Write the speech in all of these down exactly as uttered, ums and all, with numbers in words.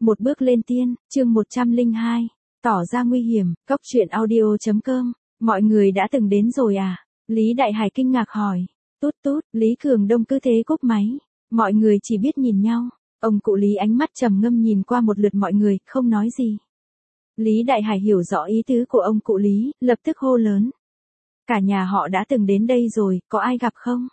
Một bước lên tiên, chương một trăm lẻ hai, tỏ ra nguy hiểm, cốc truyện audio chấm com, mọi người đã từng đến rồi à? Lý Đại Hải kinh ngạc hỏi. Tút tút, Lý Cường Đông cứ thế cúp máy. Mọi người chỉ biết nhìn nhau. Ông cụ Lý ánh mắt trầm ngâm nhìn qua một lượt mọi người, không nói gì. Lý Đại Hải hiểu rõ ý tứ của ông cụ Lý, lập tức hô lớn. Cả nhà họ đã từng đến đây rồi, có ai gặp không?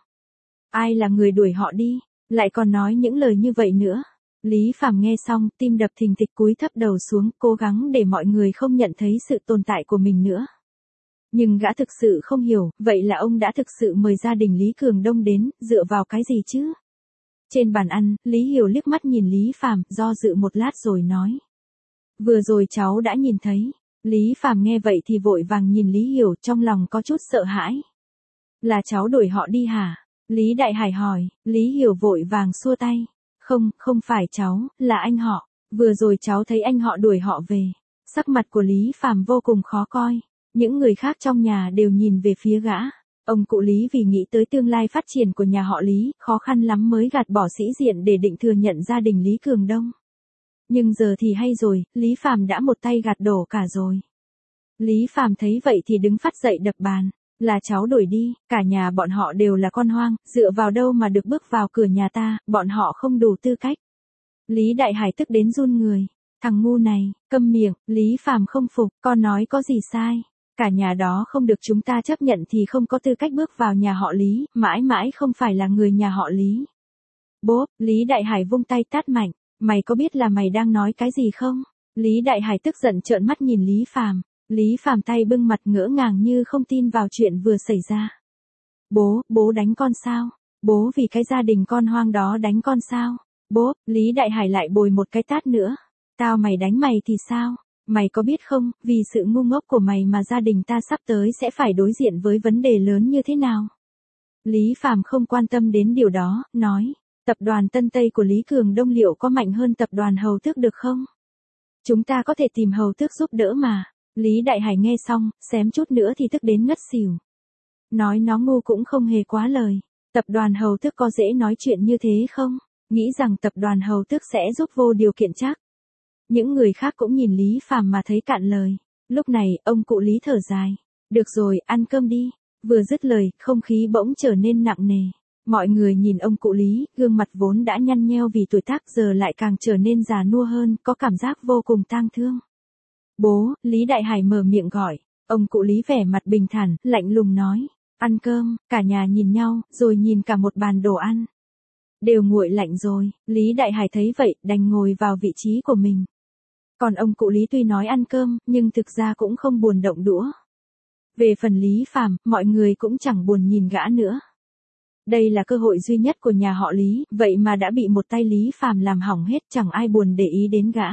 Ai là người đuổi họ đi? Lại còn nói những lời như vậy nữa. Lý Phàm nghe xong, tim đập thình thịch cúi thấp đầu xuống, cố gắng để mọi người không nhận thấy sự tồn tại của mình nữa. Nhưng gã thực sự không hiểu, vậy là ông đã thực sự mời gia đình Lý Cường Đông đến, dựa vào cái gì chứ? Trên bàn ăn, Lý Hiểu liếc mắt nhìn Lý Phàm, do dự một lát rồi nói. Vừa rồi cháu đã nhìn thấy. Lý Phàm nghe vậy thì vội vàng nhìn Lý Hiểu, trong lòng có chút sợ hãi. Là cháu đuổi họ đi hả? Lý Đại Hải hỏi. Lý Hiểu vội vàng xua tay. Không, không phải cháu, là anh họ. Vừa rồi cháu thấy anh họ đuổi họ về. Sắc mặt của Lý Phàm vô cùng khó coi. Những người khác trong nhà đều nhìn về phía gã. Ông cụ Lý vì nghĩ tới tương lai phát triển của nhà họ Lý, khó khăn lắm mới gạt bỏ sĩ diện để định thừa nhận gia đình Lý Cường Đông. Nhưng giờ thì hay rồi, Lý Phàm đã một tay gạt đổ cả rồi. Lý Phàm thấy vậy thì đứng phát dậy đập bàn. Là cháu đuổi đi, cả nhà bọn họ đều là con hoang, dựa vào đâu mà được bước vào cửa nhà ta, bọn họ không đủ tư cách. Lý Đại Hải tức đến run người. Thằng ngu này, câm miệng, Lý Phàm không phục, con nói có gì sai. Cả nhà đó không được chúng ta chấp nhận thì không có tư cách bước vào nhà họ Lý, mãi mãi không phải là người nhà họ Lý. Bốp, Lý Đại Hải vung tay tát mạnh, mày có biết là mày đang nói cái gì không? Lý Đại Hải tức giận trợn mắt nhìn Lý Phàm. Lý Phàm tay bưng mặt ngỡ ngàng như không tin vào chuyện vừa xảy ra. Bố, bố đánh con sao? Bố vì cái gia đình con hoang đó đánh con sao? Bố, Lý Đại Hải lại bồi một cái tát nữa. Tao mày đánh mày thì sao? Mày có biết không, vì sự ngu ngốc của mày mà gia đình ta sắp tới sẽ phải đối diện với vấn đề lớn như thế nào? Lý Phàm không quan tâm đến điều đó, nói. Tập đoàn Tân Tây của Lý Cường Đông liệu có mạnh hơn tập đoàn Hầu Tước được không? Chúng ta có thể tìm Hầu Tước giúp đỡ mà. Lý Đại Hải nghe xong, xém chút nữa thì tức đến ngất xỉu. Nói nó ngu cũng không hề quá lời. Tập đoàn Hầu Tước có dễ nói chuyện như thế không? Nghĩ rằng tập đoàn Hầu Tước sẽ giúp vô điều kiện chắc. Những người khác cũng nhìn Lý Phàm mà thấy cạn lời. Lúc này, ông cụ Lý thở dài. Được rồi, ăn cơm đi. Vừa dứt lời, không khí bỗng trở nên nặng nề. Mọi người nhìn ông cụ Lý, gương mặt vốn đã nhăn nheo vì tuổi tác giờ lại càng trở nên già nua hơn, có cảm giác vô cùng tang thương. Bố, Lý Đại Hải mở miệng gọi. Ông cụ Lý vẻ mặt bình thản, lạnh lùng nói. Ăn cơm, cả nhà nhìn nhau, rồi nhìn cả một bàn đồ ăn. Đều nguội lạnh rồi, Lý Đại Hải thấy vậy, đành ngồi vào vị trí của mình. Còn ông cụ Lý tuy nói ăn cơm, nhưng thực ra cũng không buồn động đũa. Về phần Lý Phàm, mọi người cũng chẳng buồn nhìn gã nữa. Đây là cơ hội duy nhất của nhà họ Lý, vậy mà đã bị một tay Lý Phàm làm hỏng hết, chẳng ai buồn để ý đến gã.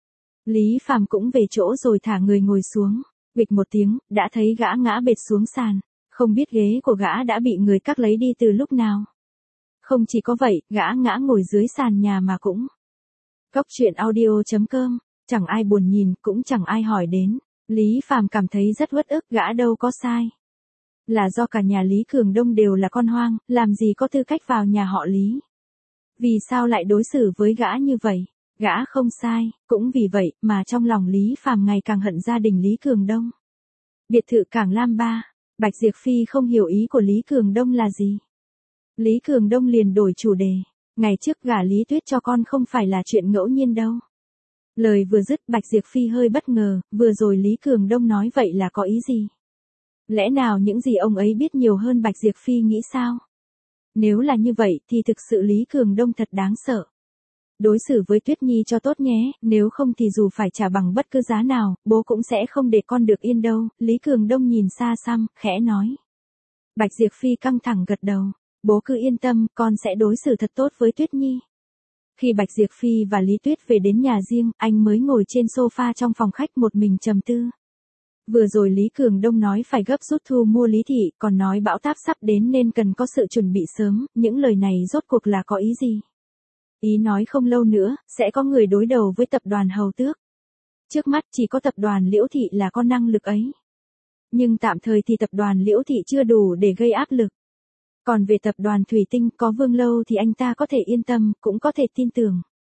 Lý Phàm cũng về chỗ rồi thả người ngồi xuống. Bịch một tiếng, đã thấy gã ngã bệt xuống sàn. Không biết ghế của gã đã bị người cắt lấy đi từ lúc nào. Không chỉ có vậy, gã ngã ngồi dưới sàn nhà mà cũng. Cốc truyện audio chấm com, chẳng ai buồn nhìn, cũng chẳng ai hỏi đến. Lý Phàm cảm thấy rất uất ức, gã đâu có sai. Là do cả nhà Lý Cường Đông đều là con hoang, làm gì có tư cách vào nhà họ Lý. Vì sao lại đối xử với gã như vậy? Gã không sai, cũng vì vậy mà trong lòng Lý Phàm ngày càng hận gia đình Lý Cường Đông. Biệt thự Cảng Lam ba, Bạch Diệp Phi không hiểu ý của Lý Cường Đông là gì. Lý Cường Đông liền đổi chủ đề. Ngày trước gả Lý Tuyết cho con không phải là chuyện ngẫu nhiên đâu. Lời vừa dứt Bạch Diệp Phi hơi bất ngờ, vừa rồi Lý Cường Đông nói vậy là có ý gì? Lẽ nào những gì ông ấy biết nhiều hơn Bạch Diệp Phi nghĩ sao? Nếu là như vậy thì thực sự Lý Cường Đông thật đáng sợ. Đối xử với Tuyết Nhi cho tốt nhé, nếu không thì dù phải trả bằng bất cứ giá nào, bố cũng sẽ không để con được yên đâu. Lý Cường Đông nhìn xa xăm, khẽ nói. Bạch Diệp Phi căng thẳng gật đầu. Bố cứ yên tâm, con sẽ đối xử thật tốt với Tuyết Nhi. Khi Bạch Diệp Phi và Lý Tuyết về đến nhà riêng, anh mới ngồi trên sofa trong phòng khách một mình trầm tư. Vừa rồi Lý Cường Đông nói phải gấp rút thu mua Lý Thị, còn nói bão táp sắp đến nên cần có sự chuẩn bị sớm, những lời này rốt cuộc là có ý gì? Ý nói không lâu nữa, sẽ có người đối đầu với tập đoàn Hầu Tước. Trước mắt chỉ có tập đoàn Liễu Thị là có năng lực ấy. Nhưng tạm thời thì tập đoàn Liễu Thị chưa đủ để gây áp lực. Còn về tập đoàn Thủy Tinh có Vương Lâu thì anh ta có thể yên tâm, cũng có thể tin tưởng.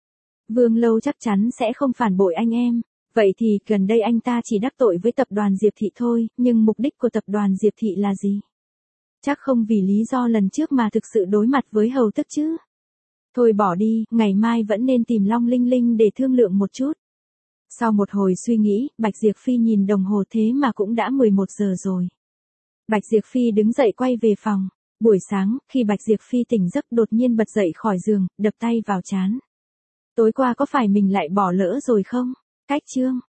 Vương Lâu chắc chắn sẽ không phản bội anh em. Vậy thì, gần đây anh ta chỉ đắc tội với tập đoàn Diệp Thị thôi, nhưng mục đích của tập đoàn Diệp Thị là gì? Chắc không vì lý do lần trước mà thực sự đối mặt với hầu tức chứ. Thôi bỏ đi, ngày mai vẫn nên tìm Long Linh Linh để thương lượng một chút. Sau một hồi suy nghĩ, Bạch Diệp Phi nhìn đồng hồ thế mà cũng đã mười một giờ rồi. Bạch Diệp Phi đứng dậy quay về phòng. Buổi sáng, khi Bạch Diệp Phi tỉnh giấc đột nhiên bật dậy khỏi giường, đập tay vào trán. Tối qua có phải mình lại bỏ lỡ rồi không? Cách chương.